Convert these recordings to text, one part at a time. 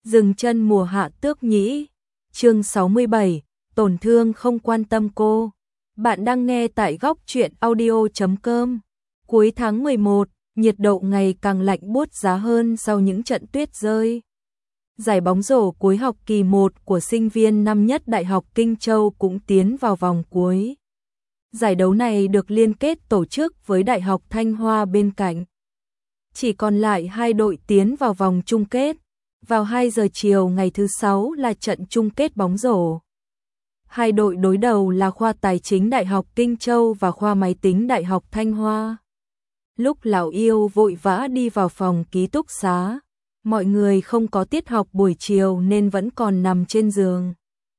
Dừng chân mùa hạ tước nhĩ. Chương 67, tổn thương không quan tâm cô. Bạn đang nghe tại góc truyện audio.com. Cuối tháng 11, nhiệt độ ngày càng lạnh buốt giá hơn sau những trận tuyết rơi. Giải bóng rổ cuối học kỳ 1 của sinh viên năm nhất Đại học Kinh Châu cũng tiến vào vòng cuối. Giải đấu này được liên kết tổ chức với Đại học Thanh Hoa bên cạnh. Chỉ còn lại 2 đội tiến vào vòng chung kết. Vào 2 giờ chiều ngày thứ 6 là trận chung kết bóng rổ. Hai đội đối đầu là khoa Tài chính Đại học Kinh Châu và khoa Máy tính Đại học Thanh Hoa. Lúc Lão Yêu vội vã đi vào phòng ký túc xá, mọi người không có tiết học buổi chiều nên vẫn còn nằm trên giường.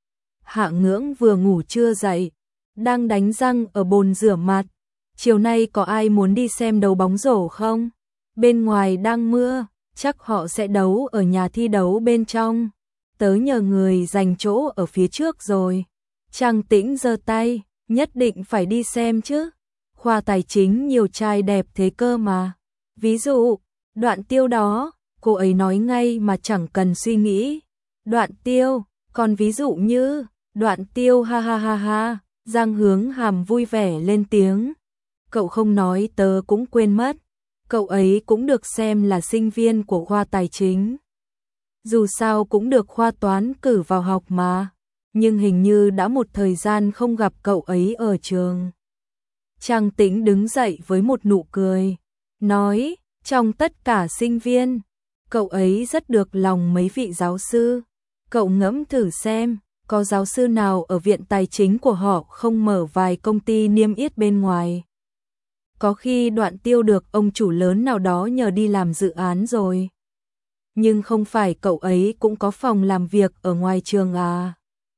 Hạ Ngưỡng vừa ngủ chưa dậy, đang đánh răng ở bồn rửa mặt. Chiều nay có ai muốn đi xem đấu bóng rổ không? Bên ngoài đang mưa, chắc họ sẽ đấu ở nhà thi đấu bên trong. Tớ nhờ người dành chỗ ở phía trước rồi. Trang Tĩnh giơ tay, nhất định phải đi xem chứ. Khoa Tài chính nhiều trai đẹp thế cơ mà. Ví dụ, Đoạn Tiêu đó, cô ấy nói ngay mà chẳng cần suy nghĩ. Đoạn Tiêu, còn ví dụ như, Đoạn Tiêu ha ha ha ha, Giang Hướng Hàm vui vẻ lên tiếng. Cậu không nói tớ cũng quên mất. Cậu ấy cũng được xem là sinh viên của khoa Tài chính. Dù sao cũng được khoa Toán cử vào học mà. Nhưng hình như đã một thời gian không gặp cậu ấy ở trường. Trang Tĩnh đứng dậy với một nụ cười. Nói, trong tất cả sinh viên, cậu ấy rất được lòng mấy vị giáo sư. Cậu ngẫm thử xem, có giáo sư nào ở viện tài chính của họ không mở vài công ty niêm yết bên ngoài. Có khi Đoạn Tiêu được ông chủ lớn nào đó nhờ đi làm dự án rồi. Nhưng không phải cậu ấy cũng có phòng làm việc ở ngoài trường à?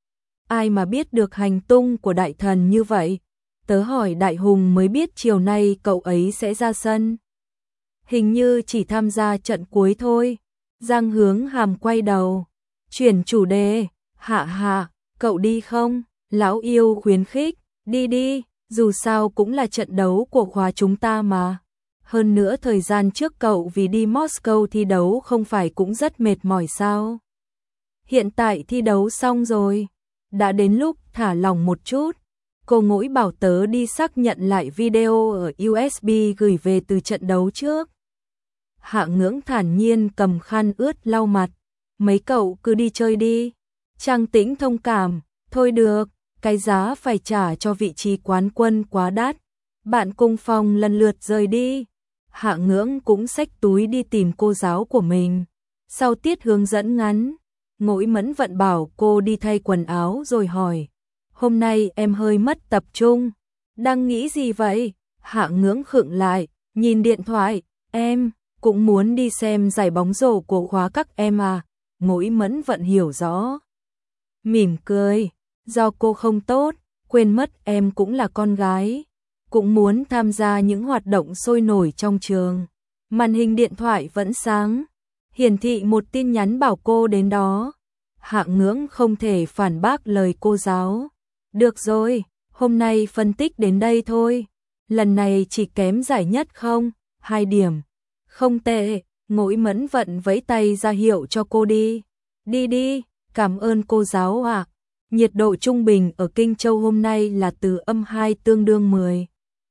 Ai mà biết được hành tung của đại thần như vậy? Tớ hỏi Đại Hùng mới biết chiều nay cậu ấy sẽ ra sân. Hình như chỉ tham gia trận cuối thôi. Giang Hướng Hàm quay đầu, chuyển chủ đề. Hạ hạ, cậu đi không? Lão Yêu khuyến khích, đi đi. Dù sao cũng là trận đấu của khóa chúng ta mà. Hơn nữa thời gian trước cậu vì đi Moscow thi đấu không phải cũng rất mệt mỏi sao? Hiện tại thi đấu xong rồi. Đã đến lúc thả lỏng một chút. Cô Ngũi bảo tớ đi xác nhận lại video ở USB gửi về từ trận đấu trước. Hạ Ngưỡng thản nhiên cầm khăn ướt lau mặt. Mấy cậu cứ đi chơi đi. Trang Tĩnh thông cảm. Thôi được. Cái giá phải trả cho vị trí quán quân quá đắt. Bạn cùng phòng lần lượt rời đi. Hạ Ngưỡng cũng xách túi đi tìm cô giáo của mình. Sau tiết hướng dẫn ngắn, Ngũi Mẫn Vận bảo cô đi thay quần áo rồi hỏi. Hôm nay em hơi mất tập trung. Đang nghĩ gì vậy? Hạ Ngưỡng khựng lại, nhìn điện thoại. Em cũng muốn đi xem giải bóng rổ của khóa các em à? Ngũi Mẫn Vận hiểu rõ. Mỉm cười. Do cô không tốt, quên mất em cũng là con gái, cũng muốn tham gia những hoạt động sôi nổi trong trường. Màn hình điện thoại vẫn sáng, hiển thị một tin nhắn bảo cô đến đó. Hạ Ngưỡng không thể phản bác lời cô giáo. Được rồi, hôm nay phân tích đến đây thôi. Lần này chỉ kém giải nhất không? 2 điểm. Không tệ. Ngũi Mẫn Vận vẫy tay ra hiệu cho cô đi. Đi đi, cảm ơn cô giáo ạ. Nhiệt độ trung bình ở Kinh Châu hôm nay là từ -2 tương đương 10.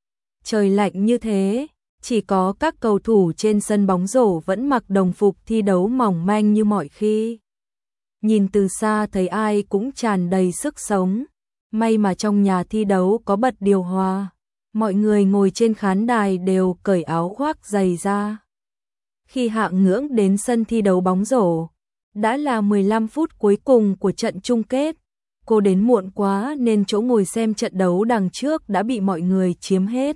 Trời lạnh như thế, chỉ có các cầu thủ trên sân bóng rổ vẫn mặc đồng phục thi đấu mỏng manh như mọi khi. Nhìn từ xa thấy ai cũng tràn đầy sức sống. May mà trong nhà thi đấu có bật điều hòa. Mọi người ngồi trên khán đài đều cởi áo khoác giày ra. Khi Hạ Ngưỡng đến sân thi đấu bóng rổ, đã là 15 phút cuối cùng của trận chung kết. Cô đến muộn quá nên chỗ ngồi xem trận đấu đằng trước đã bị mọi người chiếm hết.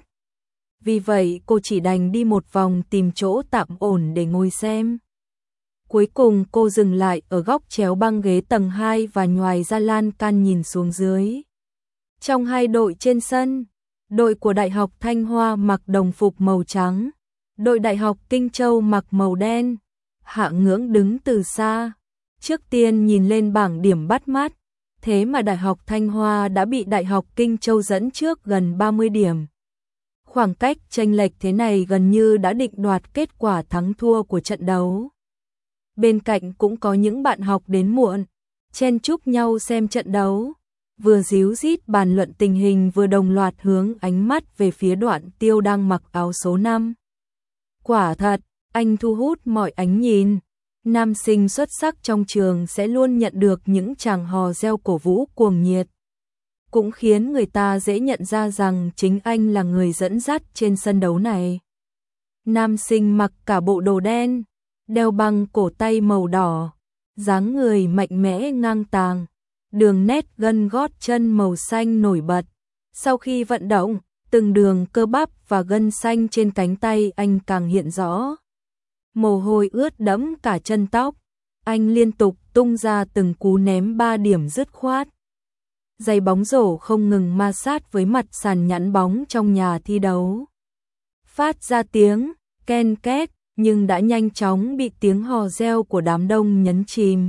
Vì vậy cô chỉ đành đi một vòng tìm chỗ tạm ổn để ngồi xem. Cuối cùng cô dừng lại ở góc chéo băng ghế tầng 2 và nhoài ra lan can nhìn xuống dưới. Trong 2 đội trên sân, đội của Đại học Thanh Hoa mặc đồng phục màu trắng, đội Đại học Kinh Châu mặc màu đen. Hạ Ngưỡng đứng từ xa, trước tiên nhìn lên bảng điểm bắt mắt. Thế mà Đại học Thanh Hoa đã bị Đại học Kinh Châu dẫn trước gần 30 điểm. Khoảng cách chênh lệch thế này gần như đã định đoạt kết quả thắng thua của trận đấu. Bên cạnh cũng có những bạn học đến muộn, chen chúc nhau xem trận đấu, vừa díu dít bàn luận tình hình vừa đồng loạt hướng ánh mắt về phía Đoạn Tiêu đang mặc áo số 5. Quả thật, anh thu hút mọi ánh nhìn. Nam sinh xuất sắc trong trường sẽ luôn nhận được những tràng hò reo cổ vũ cuồng nhiệt. Cũng khiến người ta dễ nhận ra rằng chính anh là người dẫn dắt trên sân đấu này. Nam sinh mặc cả bộ đồ đen, đeo băng cổ tay màu đỏ, dáng người mạnh mẽ ngang tàng, đường nét gân gót chân màu xanh nổi bật. Sau khi vận động, từng đường cơ bắp và gân xanh trên cánh tay anh càng hiện rõ. Mồ hôi ướt đẫm cả chân tóc, anh liên tục tung ra từng cú ném 3 điểm dứt khoát. Giày bóng rổ không ngừng ma sát với mặt sàn nhẵn bóng trong nhà thi đấu. Phát ra tiếng ken két, nhưng đã nhanh chóng bị tiếng hò reo của đám đông nhấn chìm.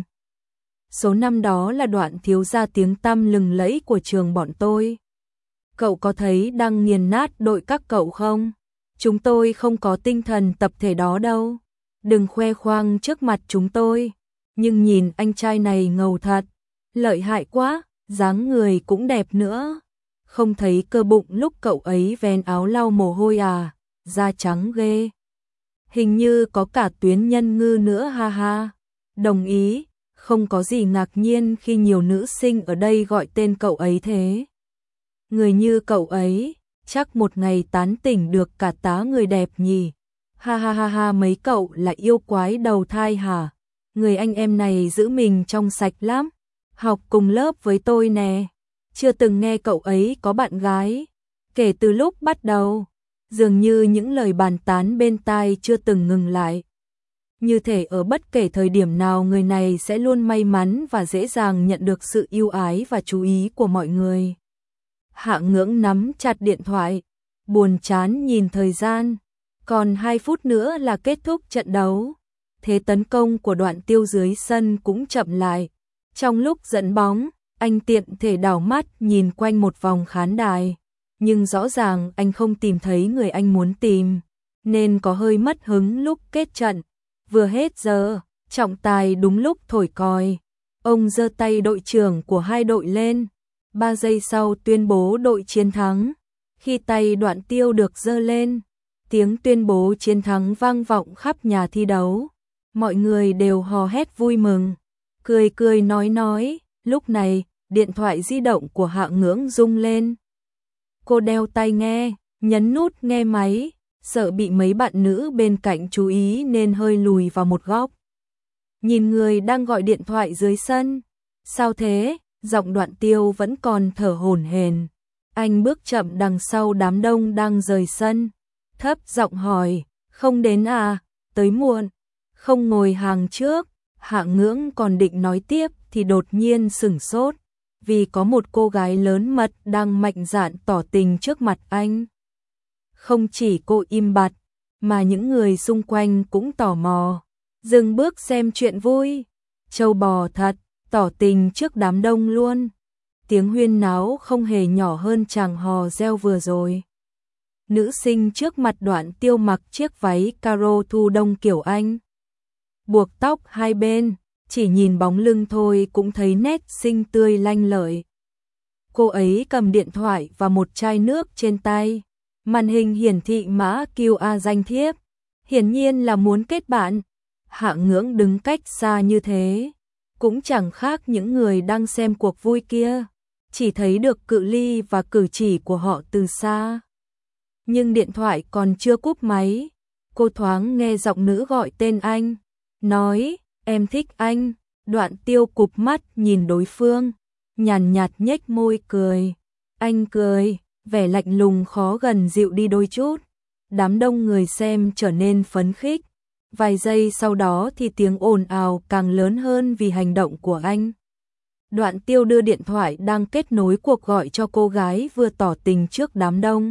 Số 5 đó là Đoạn thiếu gia tiếng tăm lừng lẫy của trường bọn tôi. Cậu có thấy đang nghiền nát đội các cậu không? Chúng tôi không có tinh thần tập thể đó đâu. Đừng khoe khoang trước mặt chúng tôi. Nhưng nhìn anh trai này ngầu thật, lợi hại quá, dáng người cũng đẹp nữa. Không thấy cơ bụng lúc cậu ấy vén áo lau mồ hôi à, da trắng ghê. Hình như có cả tuyến nhân ngư nữa ha ha. Đồng ý, không có gì ngạc nhiên khi nhiều nữ sinh ở đây gọi tên cậu ấy thế. Người như cậu ấy, chắc một ngày tán tỉnh được cả tá người đẹp nhỉ. Ha ha ha ha, mấy cậu là yêu quái đầu thai hả? Người anh em này giữ mình trong sạch lắm. Học cùng lớp với tôi nè. Chưa từng nghe cậu ấy có bạn gái. Kể từ lúc bắt đầu, dường như những lời bàn tán bên tai chưa từng ngừng lại. Như thể ở bất kể thời điểm nào người này sẽ luôn may mắn và dễ dàng nhận được sự yêu ái và chú ý của mọi người. Hạ Ngưỡng nắm chặt điện thoại, buồn chán nhìn thời gian. Còn 2 phút nữa là kết thúc trận đấu. Thế tấn công của Đoạn Tiêu dưới sân cũng chậm lại. Trong lúc dẫn bóng, anh tiện thể đảo mắt nhìn quanh một vòng khán đài. Nhưng rõ ràng anh không tìm thấy người anh muốn tìm, nên có hơi mất hứng lúc kết trận. Vừa hết giờ, trọng tài đúng lúc thổi còi. Ông giơ tay đội trưởng của hai đội lên. 3 giây sau tuyên bố đội chiến thắng. Khi tay Đoạn Tiêu được giơ lên, tiếng tuyên bố chiến thắng vang vọng khắp nhà thi đấu. Mọi người đều hò hét vui mừng, cười cười nói. Lúc này, điện thoại di động của Hạ Ngưỡng rung lên. Cô đeo tai nghe, nhấn nút nghe máy, sợ bị mấy bạn nữ bên cạnh chú ý nên hơi lùi vào một góc. Nhìn người đang gọi điện thoại dưới sân. Sao thế? Giọng Đoạn Tiêu vẫn còn thở hổn hển. Anh bước chậm đằng sau đám đông đang rời sân, thấp giọng hỏi, không đến à, tới muộn, không ngồi hàng trước. Hạ Ngưỡng còn định nói tiếp thì đột nhiên sửng sốt, vì có một cô gái lớn mật đang mạnh dạn tỏ tình trước mặt anh. Không chỉ cô im bặt, mà những người xung quanh cũng tò mò, dừng bước xem chuyện vui. Trâu bò thật, tỏ tình trước đám đông luôn. Tiếng huyên náo không hề nhỏ hơn chàng hò reo vừa rồi. Nữ sinh trước mặt Đoạn Tiêu mặc chiếc váy caro thu đông kiểu Anh, buộc tóc hai bên, chỉ nhìn bóng lưng thôi cũng thấy nét xinh tươi lanh lợi. Cô ấy cầm điện thoại và một chai nước trên tay, màn hình hiển thị mã QR danh thiếp, hiển nhiên là muốn kết bạn. Hạ Ngưỡng đứng cách xa như thế, cũng chẳng khác những người đang xem cuộc vui kia, chỉ thấy được cự ly và cử chỉ của họ từ xa. Nhưng điện thoại còn chưa cúp máy, cô thoáng nghe giọng nữ gọi tên anh, nói, em thích anh. Đoạn Tiêu cụp mắt nhìn đối phương, nhàn nhạt nhếch môi cười. Anh cười, vẻ lạnh lùng khó gần dịu đi đôi chút. Đám đông người xem trở nên phấn khích. Vài giây sau đó thì tiếng ồn ào càng lớn hơn vì hành động của anh. Đoạn Tiêu đưa điện thoại đang kết nối cuộc gọi cho cô gái vừa tỏ tình trước đám đông.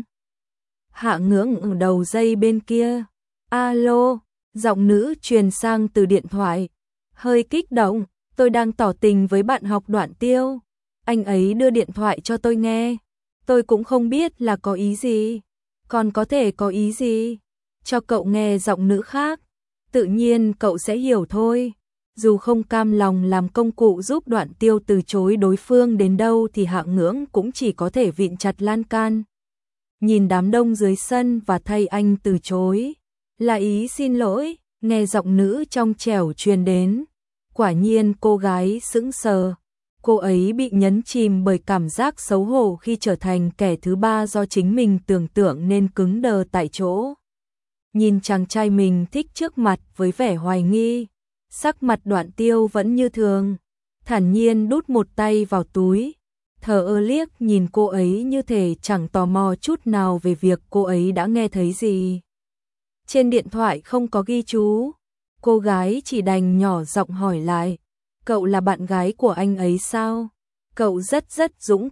Hạ Ngưỡng ở đầu dây bên kia. Alo, giọng nữ truyền sang từ điện thoại. Hơi kích động, tôi đang tỏ tình với bạn học Đoạn Tiêu. Anh ấy đưa điện thoại cho tôi nghe. Tôi cũng không biết là có ý gì. Còn có thể có ý gì? Cho cậu nghe giọng nữ khác. Tự nhiên cậu sẽ hiểu thôi. Dù không cam lòng làm công cụ giúp Đoạn Tiêu từ chối đối phương đến đâu thì Hạng Ngưỡng cũng chỉ có thể vịn chặt lan can. Nhìn đám đông dưới sân và thay anh từ chối. Là ý xin lỗi, nghe giọng nữ trong trẻo truyền đến. Quả nhiên cô gái sững sờ. Cô ấy bị nhấn chìm bởi cảm giác xấu hổ khi trở thành kẻ thứ ba do chính mình tưởng tượng nên cứng đờ tại chỗ. Nhìn chàng trai mình thích trước mặt với vẻ hoài nghi. Sắc mặt Đoạn Tiêu vẫn như thường, thản nhiên đút một tay vào túi, thờ ơ liếc nhìn cô ấy như thể chẳng tò mò chút nào về việc cô ấy đã nghe thấy gì. Trên điện thoại không có ghi chú, cô gái chỉ đành nhỏ giọng hỏi lại, cậu là bạn gái của anh ấy sao? Cậu rất dũng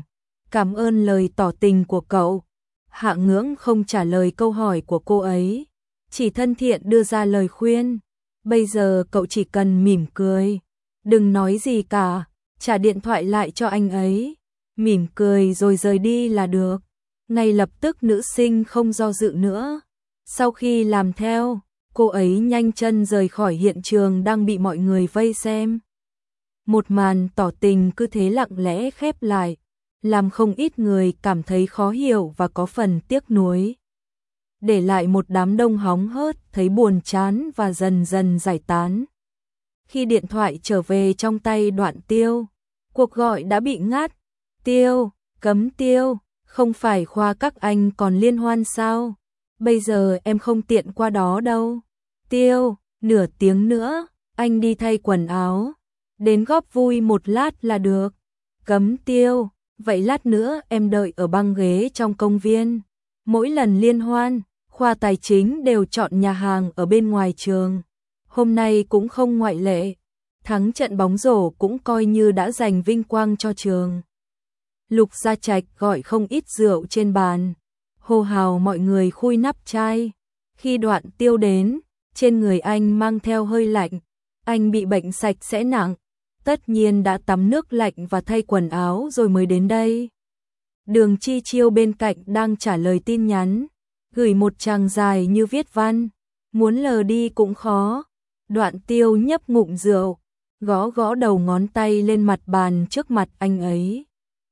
cảm ơn lời tỏ tình của cậu. Hạng Ngưỡng không trả lời câu hỏi của cô ấy, chỉ thân thiện đưa ra lời khuyên. Bây giờ cậu chỉ cần mỉm cười, đừng nói gì cả, trả điện thoại lại cho anh ấy, mỉm cười rồi rời đi là được. Ngay lập tức nữ sinh không do dự nữa. Sau khi làm theo, cô ấy nhanh chân rời khỏi hiện trường đang bị mọi người vây xem. Một màn tỏ tình cứ thế lặng lẽ khép lại, làm không ít người cảm thấy khó hiểu và có phần tiếc nuối. Để lại một đám đông hóng hớt, thấy buồn chán và dần dần giải tán. Khi điện thoại trở về trong tay Đoạn Tiêu, cuộc gọi đã bị ngắt. Tiêu, cấm Tiêu, không phải khoa các anh còn liên hoan sao? Bây giờ em không tiện qua đó đâu. Tiêu, nửa tiếng nữa, anh đi thay quần áo. Đến góp vui một lát là được. Cấm Tiêu, vậy lát nữa em đợi ở băng ghế trong công viên. Mỗi lần liên hoan, khoa tài chính đều chọn nhà hàng ở bên ngoài trường. Hôm nay cũng không ngoại lệ. Thắng trận bóng rổ cũng coi như đã giành vinh quang cho trường. Lục Gia Trạch gọi không ít rượu trên bàn. Hô hào mọi người khui nắp chai. Khi Đoạn Tiêu đến, trên người anh mang theo hơi lạnh. Anh bị bệnh sạch sẽ nặng. Tất nhiên đã tắm nước lạnh và thay quần áo rồi mới đến đây. Đường Chi Chiêu bên cạnh đang trả lời tin nhắn. Gửi một trang dài như viết văn. Muốn lờ đi cũng khó. Đoạn Tiêu nhấp ngụm rượu, gõ gõ đầu ngón tay lên mặt bàn trước mặt anh ấy.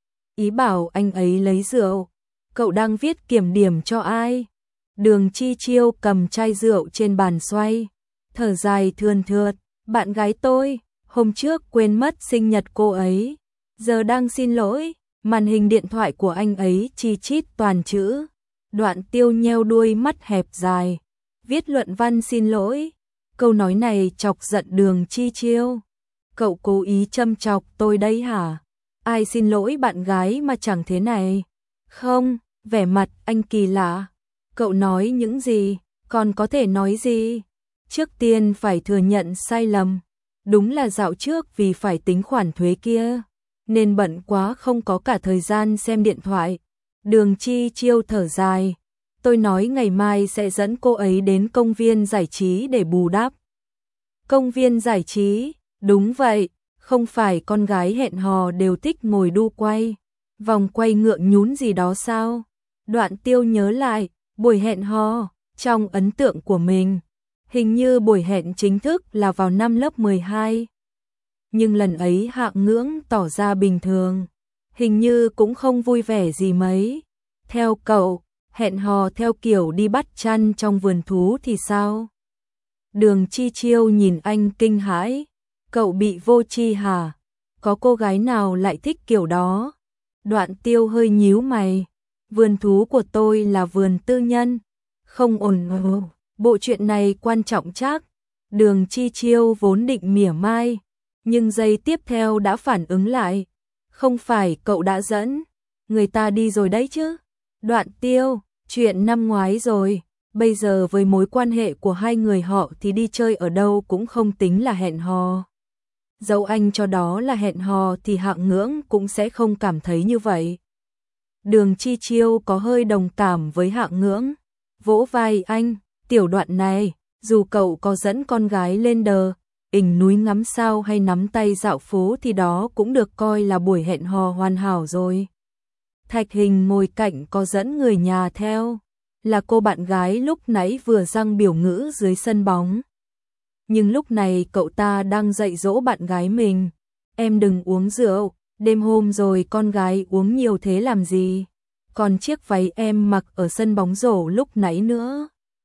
Ý bảo anh ấy lấy rượu. Cậu đang viết kiểm điểm cho ai? Đường Chi Chiêu cầm chai rượu trên bàn xoay, thở dài thườn thượt. Bạn gái tôi, hôm trước quên mất sinh nhật cô ấy. Giờ đang xin lỗi. Màn hình điện thoại của anh ấy chi chít toàn chữ. Đoạn Tiêu nheo đuôi mắt hẹp dài, viết luận văn xin lỗi. Câu nói này chọc giận Đường Chi Chiêu. Cậu cố ý châm chọc tôi đấy hả? Ai xin lỗi bạn gái mà chẳng thế này? Không, vẻ mặt anh kỳ lạ. Cậu nói những gì? Còn có thể nói gì? Trước tiên phải thừa nhận sai lầm. Đúng là dạo trước vì phải tính khoản thuế kia, nên bận quá không có cả thời gian xem điện thoại. Đường Chi Chiêu thở dài. Tôi nói ngày mai sẽ dẫn cô ấy đến công viên giải trí để bù đắp. Công viên giải trí? Đúng vậy, không phải con gái hẹn hò đều thích ngồi đu quay, vòng quay ngựa nhún gì đó sao? Đoạn Tiêu nhớ lại, buổi hẹn hò, trong ấn tượng của mình, hình như buổi hẹn chính thức là vào năm lớp 12. Nhưng lần ấy Hạng Ngưỡng tỏ ra bình thường, hình như cũng không vui vẻ gì mấy. Theo cậu, hẹn hò theo kiểu đi bắt chăn trong vườn thú thì sao? Đường Chi Chiêu nhìn anh kinh hãi. Cậu bị vô tri hả? Có cô gái nào lại thích kiểu đó? Đoạn Tiêu hơi nhíu mày. Vườn thú của tôi là vườn tư nhân. Không ổn. Bộ chuyện này quan trọng chắc. Đường Chi Chiêu vốn định mỉa mai, nhưng giây tiếp theo đã phản ứng lại. Không phải cậu đã dẫn người ta đi rồi đấy chứ? Đoạn Tiêu, chuyện năm ngoái rồi. Bây giờ với mối quan hệ của hai người họ thì đi chơi ở đâu cũng không tính là hẹn hò. Dẫu anh cho đó là hẹn hò thì Hạng Ngưỡng cũng sẽ không cảm thấy như vậy. Đường Chi Chiêu có hơi đồng cảm với Hạng Ngưỡng, vỗ vai anh. Tiểu Đoạn này, dù cậu có dẫn con gái lên đỉnh núi ngắm sao hay nắm tay dạo phố thì đó cũng được coi là buổi hẹn hò hoàn hảo rồi. Thạch Hình ngồi cạnh có dẫn người nhà theo, là cô bạn gái lúc nãy vừa răng biểu ngữ dưới sân bóng. nhưng lúc này cậu ta đang dạy dỗ bạn gái mình. Em đừng uống rượu, đêm hôm rồi con gái uống nhiều thế làm gì? Còn chiếc váy em mặc ở sân bóng rổ lúc nãy nữa,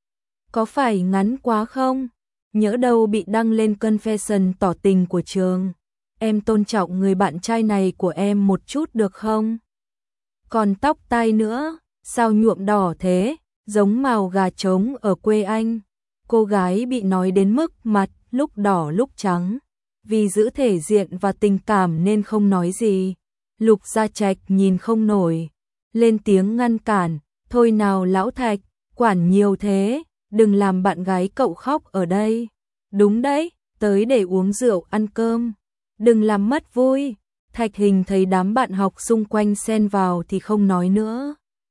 có phải ngắn quá không? Nhỡ đâu bị đăng lên confession tỏ tình của trường. Em tôn trọng người bạn trai này của em một chút được không? Còn tóc tai nữa, sao nhuộm đỏ thế, giống màu gà trống ở quê anh. Cô gái bị nói đến mức mặt lúc đỏ lúc trắng, vì giữ thể diện và tình cảm nên không nói gì. Lục Gia Trạch nhìn không nổi, lên tiếng ngăn cản, thôi nào lão Thạch, quản nhiều thế, đừng làm bạn gái cậu khóc ở đây. Đúng đấy, tới để uống rượu ăn cơm, đừng làm mất vui. Thạch Hình thấy đám bạn học xung quanh xen vào thì không nói nữa.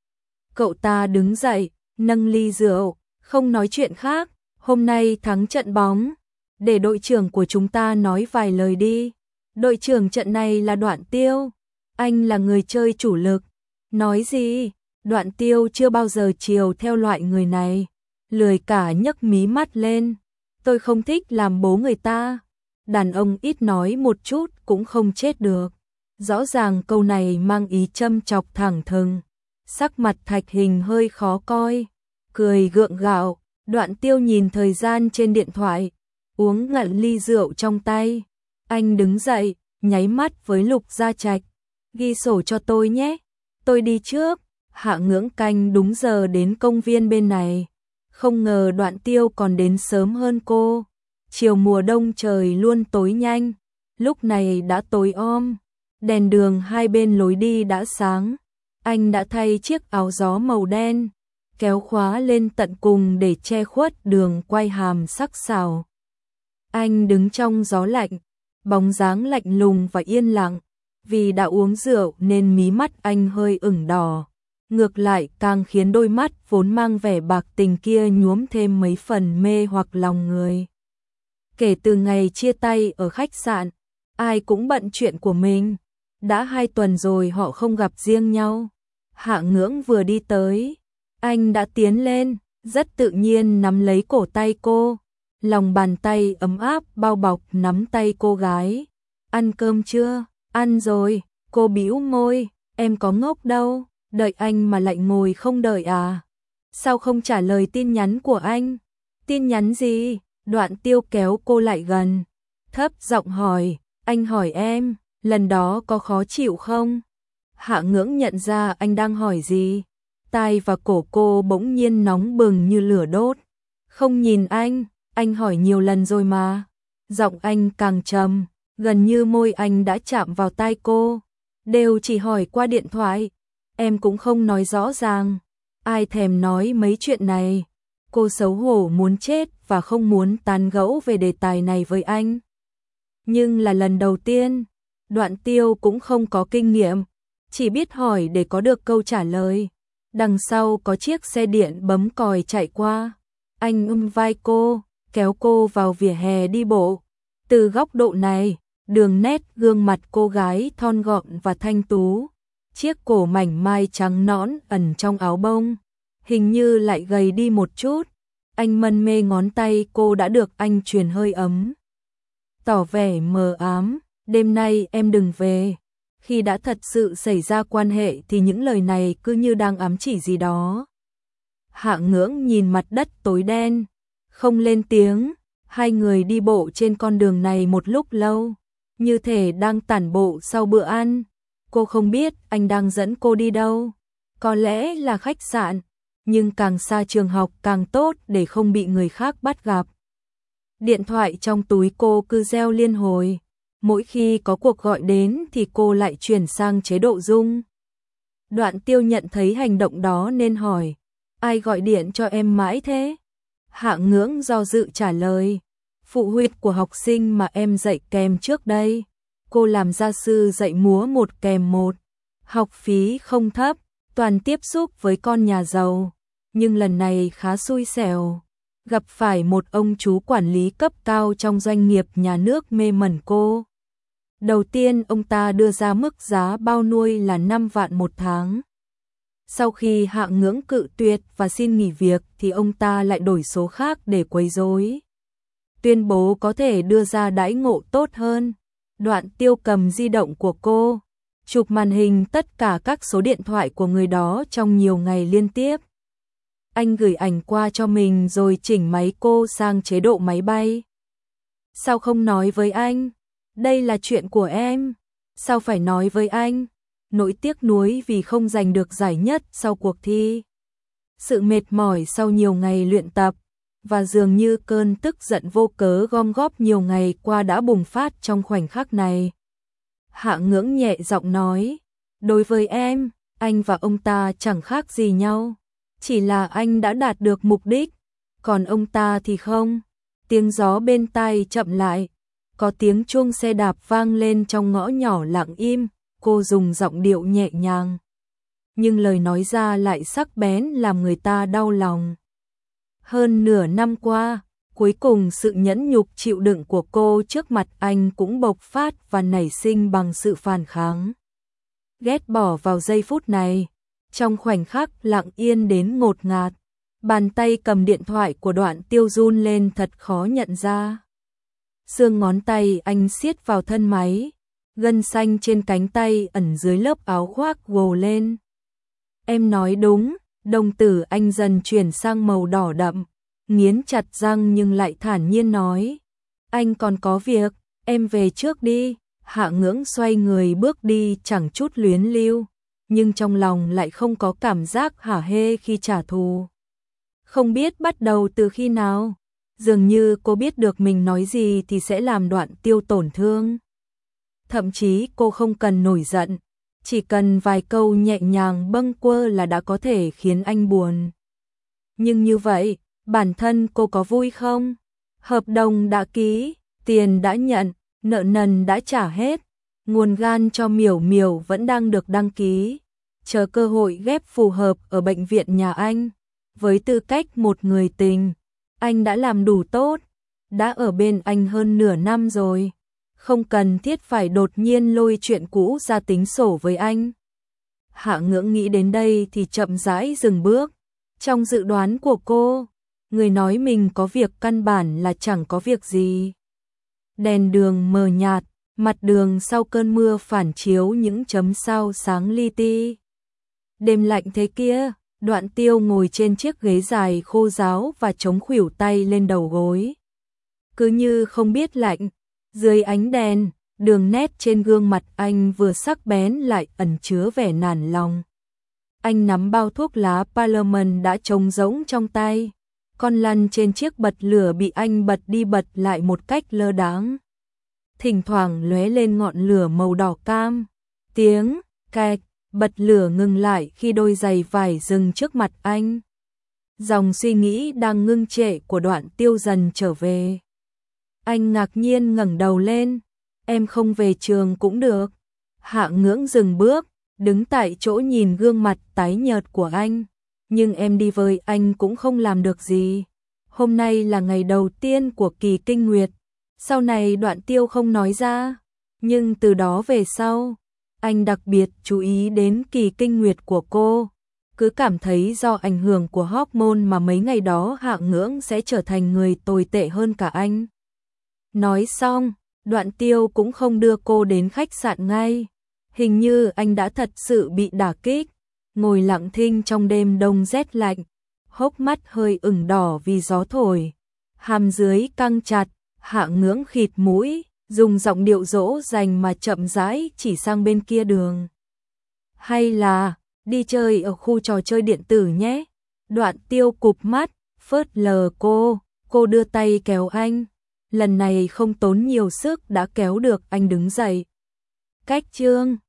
Cậu ta đứng dậy, nâng ly rượu, không nói chuyện khác, hôm nay thắng trận bóng, để đội trưởng của chúng ta nói vài lời đi. Đội trưởng trận này là Đoạn Tiêu, anh là người chơi chủ lực. Nói gì? Đoạn Tiêu chưa bao giờ chiều theo loại người này, lười cả nhấc mí mắt lên. Tôi không thích làm bố người ta. Đàn ông ít nói một chút cũng không chết được. Rõ ràng câu này mang ý châm chọc thẳng thừng. Sắc mặt Thạch Hình hơi khó coi, cười gượng gạo. Đoạn Tiêu nhìn thời gian trên điện thoại, uống ngụm ly rượu trong tay. Anh đứng dậy, nháy mắt với Lục Gia Trạch. Ghi sổ cho tôi nhé, tôi đi trước. Hạ Ngưỡng canh đúng giờ đến công viên bên này. Không ngờ Đoạn Tiêu còn đến sớm hơn cô. Chiều mùa đông trời luôn tối nhanh, lúc này đã tối om, đèn đường hai bên lối đi đã sáng. Anh đã thay chiếc áo gió màu đen, kéo khóa lên tận cùng để che khuất đường quai hàm sắc sảo. Anh đứng trong gió lạnh, bóng dáng lạnh lùng và yên lặng, vì đã uống rượu nên mí mắt anh hơi ửng đỏ. Ngược lại càng khiến đôi mắt vốn mang vẻ bạc tình kia nhuốm thêm mấy phần mê hoặc lòng người. Kể từ ngày chia tay ở khách sạn, ai cũng bận chuyện của mình. Đã 2 tuần rồi họ không gặp riêng nhau. Hạ Ngưỡng vừa đi tới, anh đã tiến lên, rất tự nhiên nắm lấy cổ tay cô. Lòng bàn tay ấm áp bao bọc nắm tay cô gái. Ăn cơm chưa? Ăn rồi, cô bĩu môi, em có ngốc đâu, đợi anh mà lại ngồi không đợi à? Sao không trả lời tin nhắn của anh? Tin nhắn gì? Đoạn Tiêu kéo cô lại gần, thấp giọng hỏi, anh hỏi em, lần đó có khó chịu không? Hạ Ngưỡng nhận ra anh đang hỏi gì. Tai và cổ cô bỗng nhiên nóng bừng như lửa đốt. Không nhìn anh hỏi nhiều lần rồi mà. Giọng anh càng trầm, gần như môi anh đã chạm vào tai cô. Đều chỉ hỏi qua điện thoại, em cũng không nói rõ ràng. Ai thèm nói mấy chuyện này. Cô xấu hổ muốn chết và không muốn tán gẫu về đề tài này với anh. Nhưng là lần đầu tiên, Đoạn Tiêu cũng không có kinh nghiệm, chỉ biết hỏi để có được câu trả lời. Đằng sau có chiếc xe điện bấm còi chạy qua. Anh vai cô, kéo cô vào vỉa hè đi bộ. Từ góc độ này, đường nét gương mặt cô gái thon gọn và thanh tú, chiếc cổ mảnh mai trắng nõn ẩn trong áo bông, hình như lại gầy đi một chút. Anh mân mê ngón tay cô đã được anh truyền hơi ấm, tỏ vẻ mờ ám. Đêm nay em đừng về. Khi đã thật sự xảy ra quan hệ thì những lời này cứ như đang ám chỉ gì đó. Hạ Ngưỡng nhìn mặt đất tối đen, không lên tiếng. Hai người đi bộ trên con đường này một lúc lâu, như thể đang tản bộ sau bữa ăn. Cô không biết anh đang dẫn cô đi đâu. Có lẽ là khách sạn, nhưng càng xa trường học càng tốt để không bị người khác bắt gặp. Điện thoại trong túi cô cứ reo liên hồi. Mỗi khi có cuộc gọi đến thì cô lại chuyển sang chế độ rung. Đoạn Tiêu nhận thấy hành động đó nên hỏi, ai gọi điện cho em mãi thế? Hạ Ngưỡng do dự trả lời, phụ huynh của học sinh mà em dạy kèm trước đây. Cô làm gia sư dạy múa 1 kèm 1, học phí không thấp, toàn tiếp xúc với con nhà giàu. Nhưng lần này khá xui xẻo, gặp phải một ông chú quản lý cấp cao trong doanh nghiệp nhà nước mê mẩn cô. Đầu tiên ông ta đưa ra mức giá bao nuôi là 5 vạn một tháng. Sau khi Hạ Ngưỡng cự tuyệt và xin nghỉ việc thì ông ta lại đổi số khác để quấy rối. tuyên bố có thể đưa ra đãi ngộ tốt hơn. Đoạn Tiêu cầm di động của cô, chụp màn hình tất cả các số điện thoại của người đó trong nhiều ngày liên tiếp. Anh gửi ảnh qua cho mình rồi chỉnh máy cô sang chế độ máy bay. Sao không nói với anh? Đây là chuyện của em. Sao phải nói với anh? Nỗi tiếc nuối vì không giành được giải nhất sau cuộc thi. Sự mệt mỏi sau nhiều ngày luyện tập, và dường như cơn tức giận vô cớ gom góp nhiều ngày qua đã bùng phát trong khoảnh khắc này. Hạ Ngưỡng nhẹ giọng nói, đối với em, anh và ông ta chẳng khác gì nhau. Chỉ là anh đã đạt được mục đích, còn ông ta thì không. Tiếng gió bên tai chậm lại, có tiếng chuông xe đạp vang lên trong ngõ nhỏ lặng im, cô dùng giọng điệu nhẹ nhàng. Nhưng lời nói ra lại sắc bén làm người ta đau lòng. Hơn nửa năm qua, cuối cùng sự nhẫn nhục chịu đựng của cô trước mặt anh cũng bộc phát và nảy sinh bằng sự phản kháng. Ghét bỏ vào giây phút này, trong khoảnh khắc lặng yên đến ngột ngạt, bàn tay cầm điện thoại của Đoạn Tiêu run lên thật khó nhận ra. Xương ngón tay anh siết vào thân máy, gân xanh trên cánh tay ẩn dưới lớp áo khoác gồ lên. Em nói đúng, đồng tử anh dần chuyển sang màu đỏ đậm, nghiến chặt răng nhưng lại thản nhiên nói. Anh còn có việc, em về trước đi. Hạ Ngưỡng xoay người bước đi chẳng chút luyến lưu, nhưng trong lòng lại không có cảm giác hả hê khi trả thù. Không biết bắt đầu từ khi nào, dường như cô biết được mình nói gì thì sẽ làm Đoạn Tiêu tổn thương. Thậm chí cô không cần nổi giận, chỉ cần vài câu nhẹ nhàng bâng quơ là đã có thể khiến anh buồn. Nhưng như vậy, bản thân cô có vui không? Hợp đồng đã ký, tiền đã nhận, nợ nần đã trả hết, nguồn gan cho Miểu Miểu vẫn đang được đăng ký, chờ cơ hội ghép phù hợp ở bệnh viện nhà anh. Với tư cách một người tình, anh đã làm đủ tốt, đã ở bên anh hơn nửa năm rồi, không cần thiết phải đột nhiên lôi chuyện cũ ra tính sổ với anh. Hạ Ngưỡng nghĩ đến đây thì chậm rãi dừng bước. Trong dự đoán của cô, người nói mình có việc căn bản là chẳng có việc gì. Đèn đường mờ nhạt, mặt đường sau cơn mưa phản chiếu những chấm sao sáng li ti. Đêm lạnh thế kia, Đoạn Tiêu ngồi trên chiếc ghế dài khô ráo và chống khuỷu tay lên đầu gối. Cứ như không biết lạnh, dưới ánh đèn, đường nét trên gương mặt anh vừa sắc bén lại ẩn chứa vẻ nản lòng. Anh nắm bao thuốc lá Parliament đã trống rỗng trong tay. Con lăn trên chiếc bật lửa bị anh bật đi bật lại một cách lơ đãng. Thỉnh thoảng lóe lên ngọn lửa màu đỏ cam. Tiếng kẹt, bật lửa ngừng lại khi đôi giày vải dừng trước mặt anh. Dòng suy nghĩ đang ngưng trệ của Đoạn Tiêu dần trở về. Anh ngạc nhiên ngẩng đầu lên. Em không về trường cũng được. Hạ Ngưỡng dừng bước, đứng tại chỗ nhìn gương mặt tái nhợt của anh. Nhưng em đi với anh cũng không làm được gì. Hôm nay là ngày đầu tiên của kỳ kinh nguyệt. Sau này Đoạn Tiêu không nói ra. Nhưng từ đó về sau, anh đặc biệt chú ý đến kỳ kinh nguyệt của cô. Cứ cảm thấy do ảnh hưởng của hormone mà mấy ngày đó Hạ Ngưỡng sẽ trở thành người tồi tệ hơn cả anh. Nói xong, Đoạn Tiêu cũng không đưa cô đến khách sạn ngay. Hình như anh đã thật sự bị đả kích. Ngồi lặng thinh trong đêm đông rét lạnh, hốc mắt hơi ửng đỏ vì gió thổi, hàm dưới căng chặt. Hạ Ngưỡng khịt mũi, dùng giọng điệu dỗ dành mà chậm rãi chỉ sang bên kia đường. Hay là đi chơi ở khu trò chơi điện tử nhé. Đoạn Tiêu cụp mắt, phớt lờ cô đưa tay kéo anh. Lần này không tốn nhiều sức đã kéo được anh đứng dậy. Cách chương